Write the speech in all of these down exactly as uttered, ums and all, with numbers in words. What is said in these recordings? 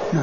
نعم.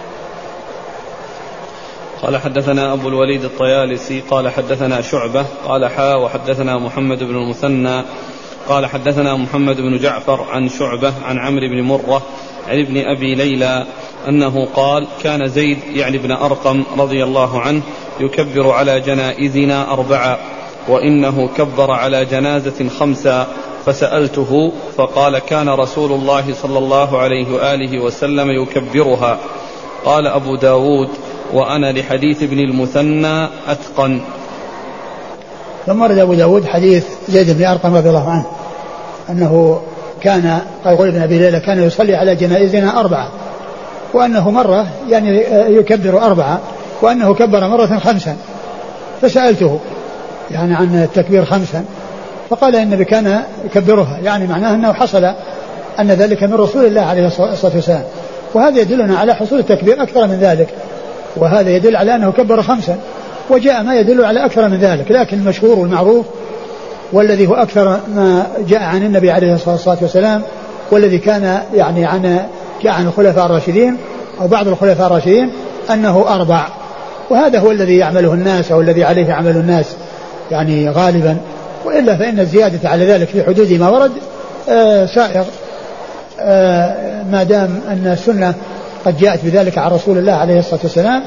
قال حدثنا أبو الوليد الطيالسي قال حدثنا شعبة قال حا وحدثنا محمد بن المثنى قال حدثنا محمد بن جعفر عن شعبة عن عمرو بن مرة عن ابن أبي ليلى أنه قال كان زيد يعني ابن أرقم رضي الله عنه يكبر على جنائزنا أربعة وإنه كبر على جنازة خمسة فسألته فقال كان رسول الله صلى الله عليه وآله وسلم يكبرها. قال أبو داود وأنا لحديث ابن المثنى أتقن. ثم ورد أبو داود حديث زيد بن أرقم رضي الله عنه أنه كان يقول ابن أبي ليلى كان يصلي على جنائزنا أربعة وأنه مرة يعني يكبر أربعة وأنه كبر مرة خمسا فسألته يعني عن التكبير خمسا فقال إن النبي كان يكبرها يعني معناه أنه حصل أن ذلك من رسول الله عليه الصلاة والسلام وهذا يدلنا على حصول التكبير أكثر من ذلك وهذا يدل على أنه كبر خمسا وجاء ما يدل على أكثر من ذلك لكن المشهور والمعروف والذي هو أكثر ما جاء عن النبي عليه الصلاة والسلام والذي كان يعني عن جاء عن الخلفاء الراشدين أو بعض الخلفاء الراشدين أنه أربع وهذا هو الذي يعمله الناس أو الذي عليه يعمل الناس يعني غالبا وإلا فإن الزيادة على ذلك في حدود ما ورد آه سائغ آه ما دام أن السنة قد جاءت بذلك عن رسول الله عليه الصلاة والسلام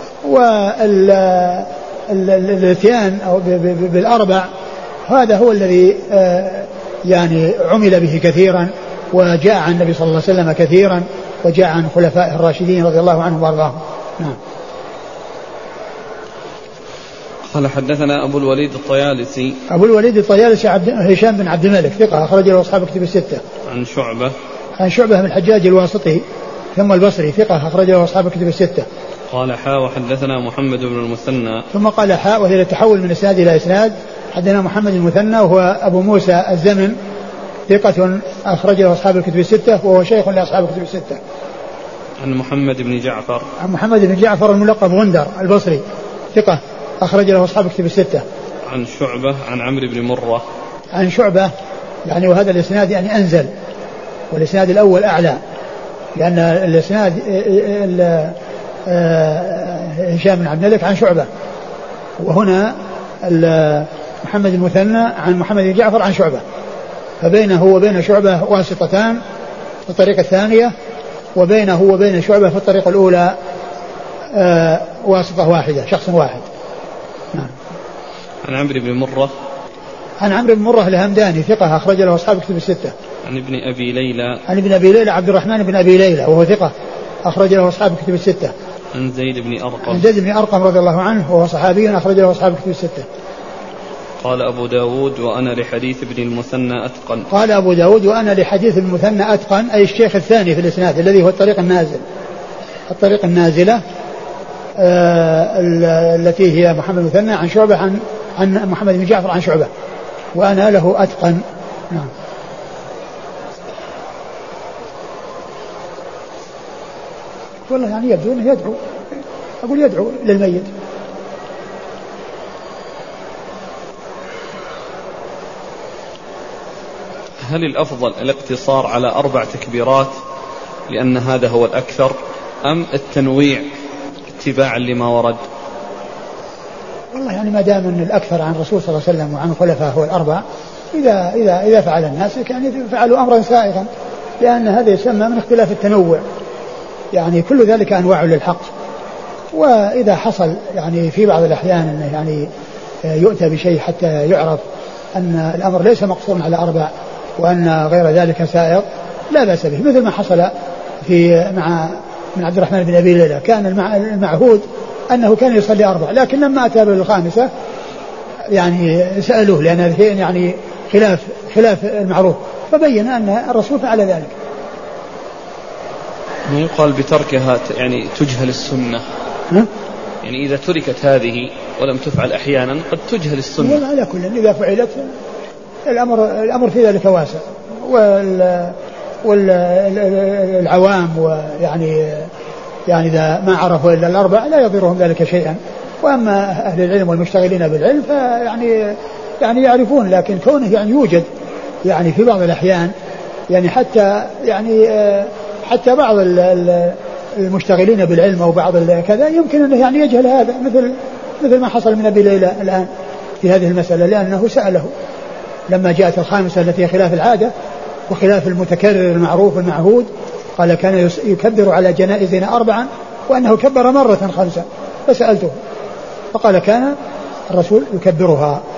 والاتيان أو بالأربع هذا هو الذي آه يعني عمل به كثيرا وجاء عن النبي صلى الله عليه وسلم كثيرا وجاء عن خلفاء الراشدين رضي الله عنهم وارضاهم. نعم. قال حدثنا أبو الوليد الطيالسي أبو الوليد الطيالسي عبد هشام بن عبد الملك ثقة أخرج له أصحاب كتب الستة. عن شعبة عن شعبة من الحجاج الواسطي ثم البصري ثقة أخرج له أصحاب كتب الستة. قال حاء وحدثنا محمد بن المثنى ثم قال حاء وهي التحول من إسناد إلى إسناد حدثنا محمد المثنى وهو أبو موسى الزمن ثقة أخرج له أصحاب الكتب الستة وهو شيخ لأصحاب الكتب الستة. عن محمد بن جعفر عن محمد بن جعفر الملقب غندر البصري ثقة أخرج له أصحاب الكتب الستة. عن شعبة عن عمرو بن مرة عن شعبة يعني وهذا الإسناد يعني أنزل والإسناد الأول أعلى لأن الإسناد هشام بن عبد الملك عن شعبة وهنا محمد المثنى عن محمد بن جعفر عن شعبة فبينه وبين شعبة واسطتان في الطريقة الثانية وبينه وبين شعبة في الطريقة الأولى آه واسطة واحدة شخص واحد. نعم. عن عمرو بن مرة عن عمرو بن مرة الهمداني ثقة أخرج له أصحاب كتب الستة. عن ابن أبي ليلى عن ابن أبي ليلى عبد الرحمن بن أبي ليلى وهو ثقة أخرج له أصحاب كتب الستة. عن زيد بن أرقم عن زيد بن أرقم رضي الله عنه وهو صحابي أخرج له أصحاب كتب الستة. قال أبو داود وأنا لحديث ابن المثنى أتقن. قال أبو داود وأنا لحديث المثنى أتقن أي الشيخ الثاني في الإسناد الذي هو الطريق النازل الطريق النازلة آه التي هي محمد المثنى عن شعبة عن عن محمد بن جعفر عن شعبة وأنا له أتقن. نعم. والله يعني يبدو أنه يدعو أقول يدعو للميت. هل الأفضل الاقتصار على أربع تكبيرات لأن هذا هو الأكثر أم التنويع اتباعا لما ورد؟ والله يعني ما دام أن الأكثر عن الرسول صلى الله عليه وسلم وعن الخلفاء هو الأربع إذا إذا إذا فعل الناس يعني فعلوا أمرا سائغا لأن هذا يسمى من اختلاف التنوع يعني كل ذلك أنواع للحق وإذا حصل يعني في بعض الأحيان أنه يعني يؤتى بشيء حتى يعرف أن الأمر ليس مقصورا على أربع وأن غير ذلك سائغ لا بأس به مثل ما حصل في مع من عبد الرحمن بن أبي ليلى كان المعهود أنه كان يصلي أربع لكن لما أتى بالخامسة يعني سألوه لأن هذا يعني خلاف خلاف المعروف فبين أن الرسول فعل ذلك. ما يقال بتركها يعني تجهل السنة ها؟ يعني إذا تركت هذه ولم تفعل أحيانا قد تجهل السنة. على كل إذا فعلت الأمر الأمر في ذلك واسع وال والعوام ويعني يعني إذا ما عرفوا إلا الأربع لا يضرهم ذلك شيئا وأما أهل العلم والمشتغلين بالعلم فيعني يعني يعرفون لكن كونه يعني يوجد يعني في بعض الأحيان يعني حتى يعني حتى بعض المشتغلين بالعلم أو بعض كذا يمكن أنه يعني يجهل هذا، مثل مثل ما حصل من أبي ليلى الآن في هذه المسألة، لأنه سأله لما جاءت الخامسة التي خلاف العادة وخلاف المتكرر المعروف المعهود، قال كان يكبر على جنائزنا أربعا وأنه كبر مرة خمسة، فسألته فقال كان الرسول يكبرها.